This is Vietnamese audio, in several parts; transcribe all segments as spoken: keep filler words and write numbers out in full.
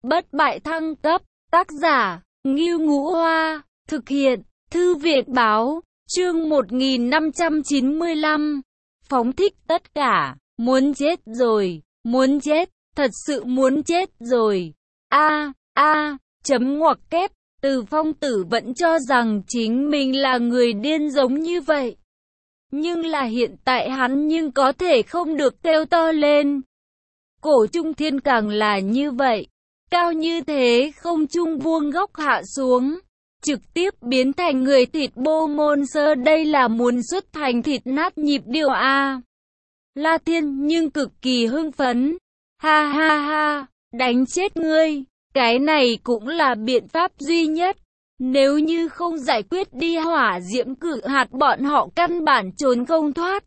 bất bại thăng cấp, tác giả, Ngưu Ngũ Hoa, thực hiện, Thư viện báo, chương một nghìn năm trăm chín mươi lăm, phóng thích tất cả, muốn chết rồi, muốn chết, thật sự muốn chết rồi, a a chấm ngoặc kép, Từ Phong Tử vẫn cho rằng chính mình là người điên giống như vậy. Nhưng là hiện tại hắn nhưng có thể không được kêu to lên. Cổ Trung Thiên càng là như vậy, cao như thế không trung vuông góc hạ xuống, trực tiếp biến thành người thịt bô môn sơ, đây là muốn xuất thành thịt nát nhịp điệu a. La Thiên nhưng cực kỳ hưng phấn, ha ha ha, đánh chết ngươi, cái này cũng là biện pháp duy nhất. Nếu như không giải quyết đi hỏa diễm cự hạt, bọn họ căn bản trốn không thoát.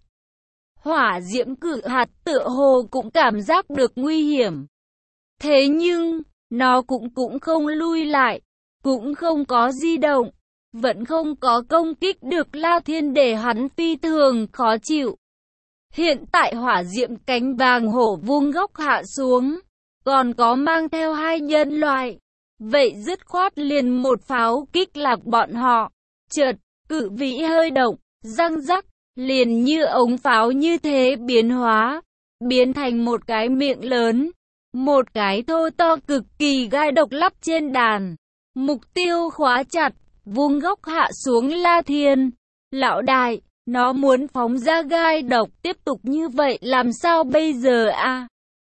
Hỏa diễm cự hạt tựa hồ cũng cảm giác được nguy hiểm. Thế nhưng, nó cũng cũng không lui lại, cũng không có di động, vẫn không có công kích được La Thiên, để hắn phi thường khó chịu. Hiện tại hỏa diễm cánh vàng hổ vuông góc hạ xuống, còn có mang theo hai nhân loại. Vậy dứt khoát liền một pháo kích lạc bọn họ. Chợt, cự vĩ hơi động, răng rắc, liền như ống pháo như thế biến hóa, biến thành một cái miệng lớn, một cái thô to cực kỳ gai độc lắp trên đàn. Mục tiêu khóa chặt, vuông góc hạ xuống La Thiên. Lão đại, nó muốn phóng ra gai độc, tiếp tục như vậy làm sao bây giờ a?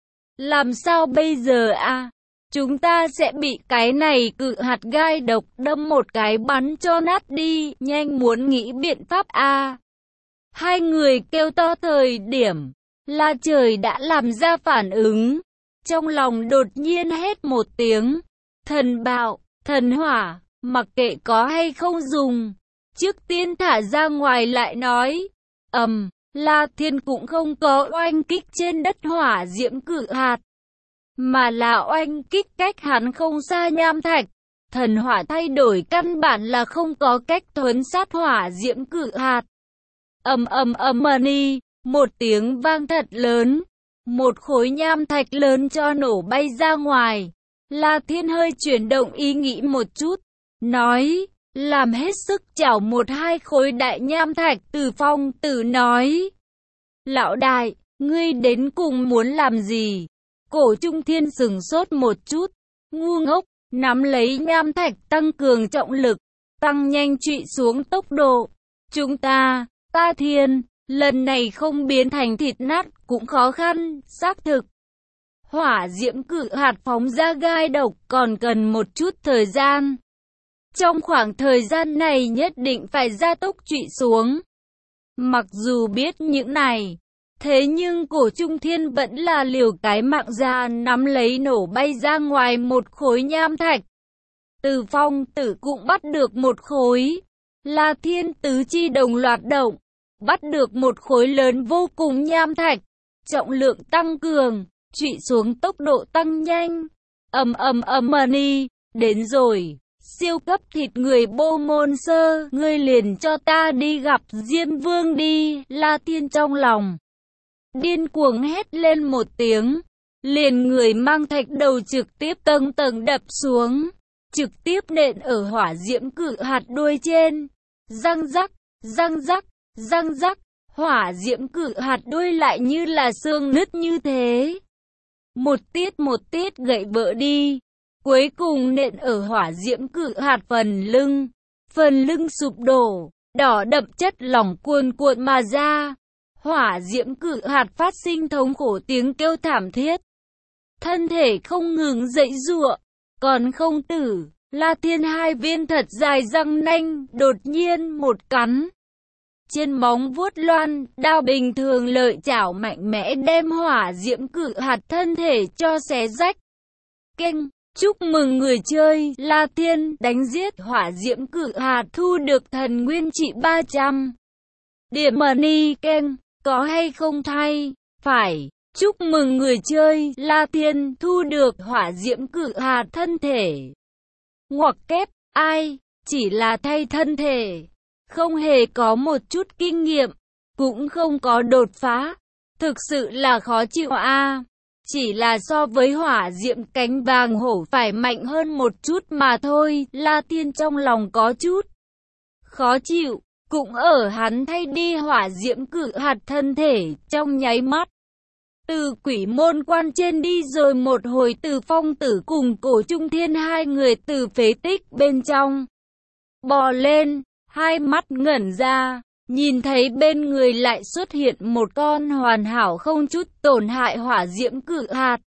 Làm sao bây giờ a? Chúng ta sẽ bị cái này cự hạt gai độc đâm một cái bắn cho nát đi, nhanh muốn nghĩ biện pháp a. Hai người kêu to thời điểm, La Trời đã làm ra phản ứng, trong lòng đột nhiên hét một tiếng, thần bạo, thần hỏa, mặc kệ có hay không dùng, trước tiên thả ra ngoài lại nói. Ầm, um, La Thiên cũng không có oanh kích trên đất hỏa diễm cự hạt, mà là oanh kích cách hắn không xa nham thạch. Thần hỏa thay đổi căn bản là không có cách thuấn sát hỏa diễm cự hạt. Ầm ầm ầm mani, một tiếng vang thật lớn, một khối nham thạch lớn cho nổ bay ra ngoài. La Thiên hơi chuyển động ý nghĩ một chút, nói, làm hết sức chảo một hai khối đại nham thạch. Từ Phong Tử nói, lão đại, ngươi đến cùng muốn làm gì? Cổ Trung Thiên sừng sốt một chút, ngu ngốc, nắm lấy nham thạch tăng cường trọng lực, tăng nhanh trụy xuống tốc độ. Chúng ta, ta Thiên, lần này không biến thành thịt nát cũng khó khăn, xác thực. Hỏa diễm cự hạt phóng ra gai độc còn cần một chút thời gian. Trong khoảng thời gian này nhất định phải gia tốc trụy xuống. Mặc dù biết những này, thế nhưng Cổ Trung Thiên vẫn là liều cái mạng ra, nắm lấy nổ bay ra ngoài một khối nham thạch. Từ Phong Tử cũng bắt được một khối. La Thiên tứ chi đồng loạt động, bắt được một khối lớn vô cùng nham thạch. Trọng lượng tăng cường, trụy xuống tốc độ tăng nhanh. Ầm ầm ầm mani, đến rồi. Siêu cấp thịt người bô môn sơ, ngươi liền cho ta đi gặp Diêm Vương đi. La Thiên trong lòng điên cuồng hét lên một tiếng, liền người mang thạch đầu trực tiếp tầng tầng đập xuống, trực tiếp nện ở hỏa diễm cự hạt đuôi trên. Răng rắc, răng rắc, răng rắc, hỏa diễm cự hạt đuôi lại như là xương nứt như thế. Một tiết một tiết gãy vỡ đi, cuối cùng nện ở hỏa diễm cự hạt phần lưng. Phần lưng sụp đổ, đỏ đậm chất lỏng cuồn cuộn mà ra. Hỏa diễm cự hạt phát sinh thống khổ tiếng kêu thảm thiết. Thân thể không ngừng dãy giụa, còn không tử. La Thiên hai viên thật dài răng nanh, đột nhiên một cắn. Trên móng vuốt loan, đao bình thường lợi chảo mạnh mẽ đem hỏa diễm cự hạt thân thể cho xé rách. Keng, chúc mừng người chơi, La Thiên đánh giết hỏa diễm cự hạt, thu được thần nguyên trị ba trăm. Điểm money keng. Có hay không thay? Phải. Chúc mừng người chơi, La Thiên thu được hỏa diễm cự hạt thân thể. Ngoặc kép, ai? Chỉ là thay thân thể. Không hề có một chút kinh nghiệm. Cũng không có đột phá. Thực sự là khó chịu a. chỉ là so với hỏa diệm cánh vàng hổ phải mạnh hơn một chút mà thôi. La Thiên trong lòng có chút khó chịu, cũng ở hắn thay đi hỏa diễm cự hạt thân thể, trong nháy mắt. Từ quỷ môn quan trên đi rồi một hồi Từ Phong Tử cùng Cổ Trung Thiên hai người từ phế tích bên trong bò lên, hai mắt ngẩn ra, nhìn thấy bên người lại xuất hiện một con hoàn hảo không chút tổn hại hỏa diễm cự hạt.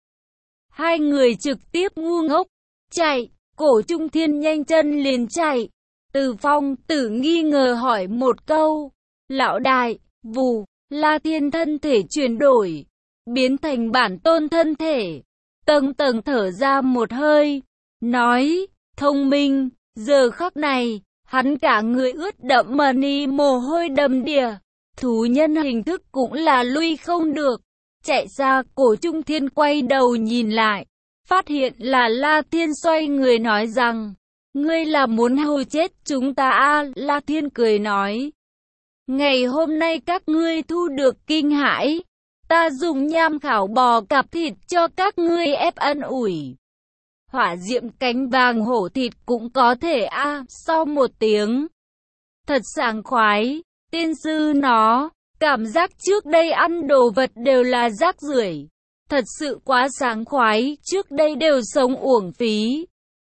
Hai người trực tiếp ngu ngốc, chạy, Cổ Trung Thiên nhanh chân liền chạy. Từ Phong Tử nghi ngờ hỏi một câu, lão đại, vù, La Thiên thân thể chuyển đổi, biến thành bản tôn thân thể, tầng tầng thở ra một hơi, nói, thông minh, giờ khắc này, hắn cả người ướt đẫm mani mồ hôi đầm đìa, thú nhân hình thức cũng là lui không được, chạy ra. Cổ Trung Thiên quay đầu nhìn lại, phát hiện là La Thiên xoay người nói rằng, ngươi là muốn hù chết chúng ta à? La Thiên cười nói, ngày hôm nay các ngươi thu được kinh hãi, ta dùng nham khảo bò cạp thịt cho các ngươi ép ăn ủi. Hỏa diệm cánh vàng hổ thịt cũng có thể a à, sau một tiếng. Thật sảng khoái, tiên sư nó, cảm giác trước đây ăn đồ vật đều là rác rưởi. Thật sự quá sảng khoái, trước đây đều sống uổng phí.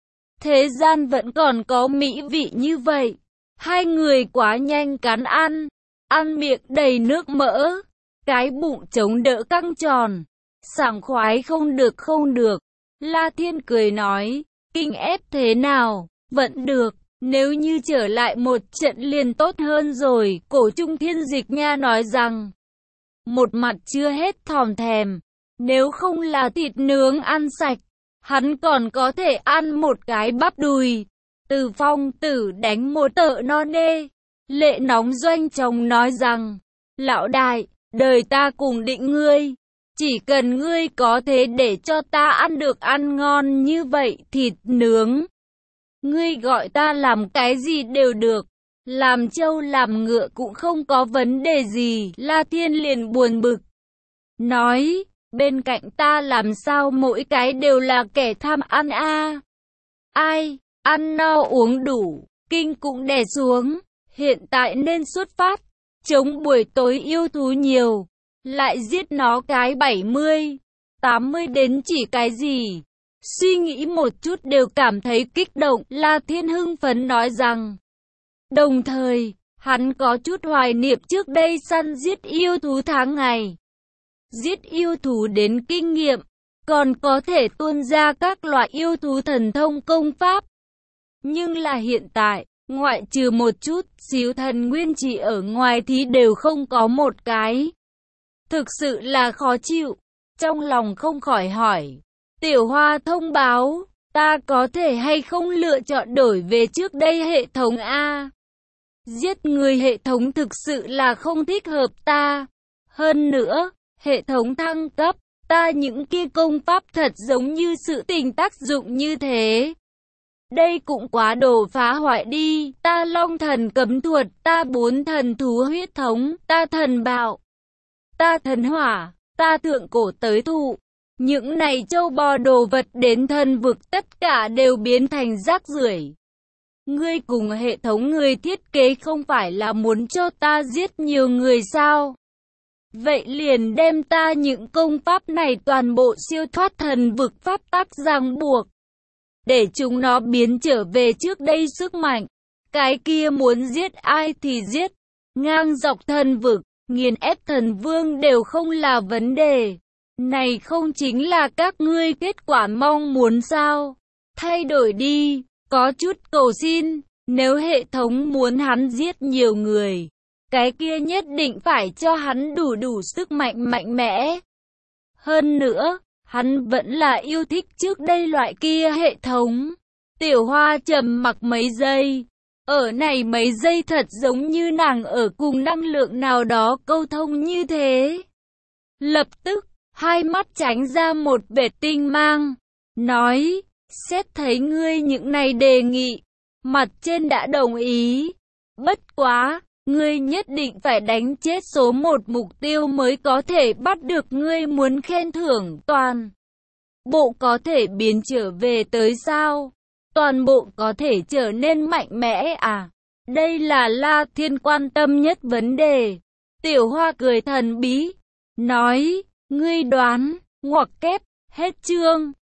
Thế gian vẫn còn có mỹ vị như vậy. Hai người quá nhanh cắn ăn, ăn miệng đầy nước mỡ, cái bụng chống đỡ căng tròn, sảng khoái không được không được. La Thiên cười nói, kinh ép thế nào, vẫn được, nếu như trở lại một trận liền tốt hơn rồi. Cổ Trung Thiên Dịch Nha nói rằng, một mặt chưa hết thòm thèm, nếu không là thịt nướng ăn sạch, hắn còn có thể ăn một cái bắp đùi. Từ Phong Tử đánh một tợ no nê, lệ nóng doanh chồng nói rằng, lão đại, đời ta cùng định ngươi, chỉ cần ngươi có thể để cho ta ăn được ăn ngon như vậy thịt nướng, ngươi gọi ta làm cái gì đều được, làm trâu làm ngựa cũng không có vấn đề gì. La Thiên liền buồn bực, nói, bên cạnh ta làm sao mỗi cái đều là kẻ tham ăn a à? Ai, ăn no uống đủ, kinh cũng đè xuống, hiện tại nên xuất phát, chống buổi tối yêu thú nhiều, lại giết nó cái bảy mươi, tám mươi đến chỉ cái gì. Suy nghĩ một chút đều cảm thấy kích động. La Thiên hưng phấn nói rằng, đồng thời, hắn có chút hoài niệm trước đây săn giết yêu thú tháng ngày. Giết yêu thú đến kinh nghiệm, còn có thể tuôn ra các loại yêu thú thần thông công pháp. Nhưng là hiện tại, ngoại trừ một chút xíu thần nguyên chỉ ở ngoài thì đều không có một cái. Thực sự là khó chịu, trong lòng không khỏi hỏi, Tiểu Hoa thông báo, ta có thể hay không lựa chọn đổi về trước đây hệ thống A. Giết người hệ thống thực sự là không thích hợp ta. Hơn nữa, hệ thống thăng cấp, ta những kia công pháp thật giống như sự tình tác dụng như thế. Đây cũng quá đồ phá hoại đi, ta long thần cấm thuật, ta bốn thần thú huyết thống, ta thần bạo, ta thần hỏa, ta thượng cổ tới thụ. Những này châu bò đồ vật đến thần vực tất cả đều biến thành rác rưởi. Ngươi cùng hệ thống người thiết kế không phải là muốn cho ta giết nhiều người sao? Vậy liền đem ta những công pháp này toàn bộ siêu thoát thần vực pháp tắc ràng buộc, để chúng nó biến trở về trước đây sức mạnh. Cái kia muốn giết ai thì giết, ngang dọc thần vực, nghiền ép thần vương đều không là vấn đề. Này không chính là các ngươi kết quả mong muốn sao? Thay đổi đi, có chút cầu xin, nếu hệ thống muốn hắn giết nhiều người, cái kia nhất định phải cho hắn đủ đủ sức mạnh mạnh mẽ. Hơn nữa, hắn vẫn là yêu thích trước đây loại kia hệ thống. Tiểu Hoa trầm mặc mấy giây. Ở này mấy giây thật giống như nàng ở cùng năng lượng nào đó câu thông như thế. Lập tức, hai mắt tránh ra một vệt tinh mang, nói, xét thấy ngươi những này đề nghị, mặt trên đã đồng ý. Bất quá, Ngươi nhất định phải đánh chết số một mục tiêu mới có thể bắt được ngươi muốn khen thưởng. Toàn bộ có thể biến trở về tới sao? Toàn bộ có thể trở nên mạnh mẽ à? Đây là La Thiên quan tâm nhất vấn đề. Tiểu Hoa cười thần bí, nói, ngươi đoán, ngoặc kép, hết chương.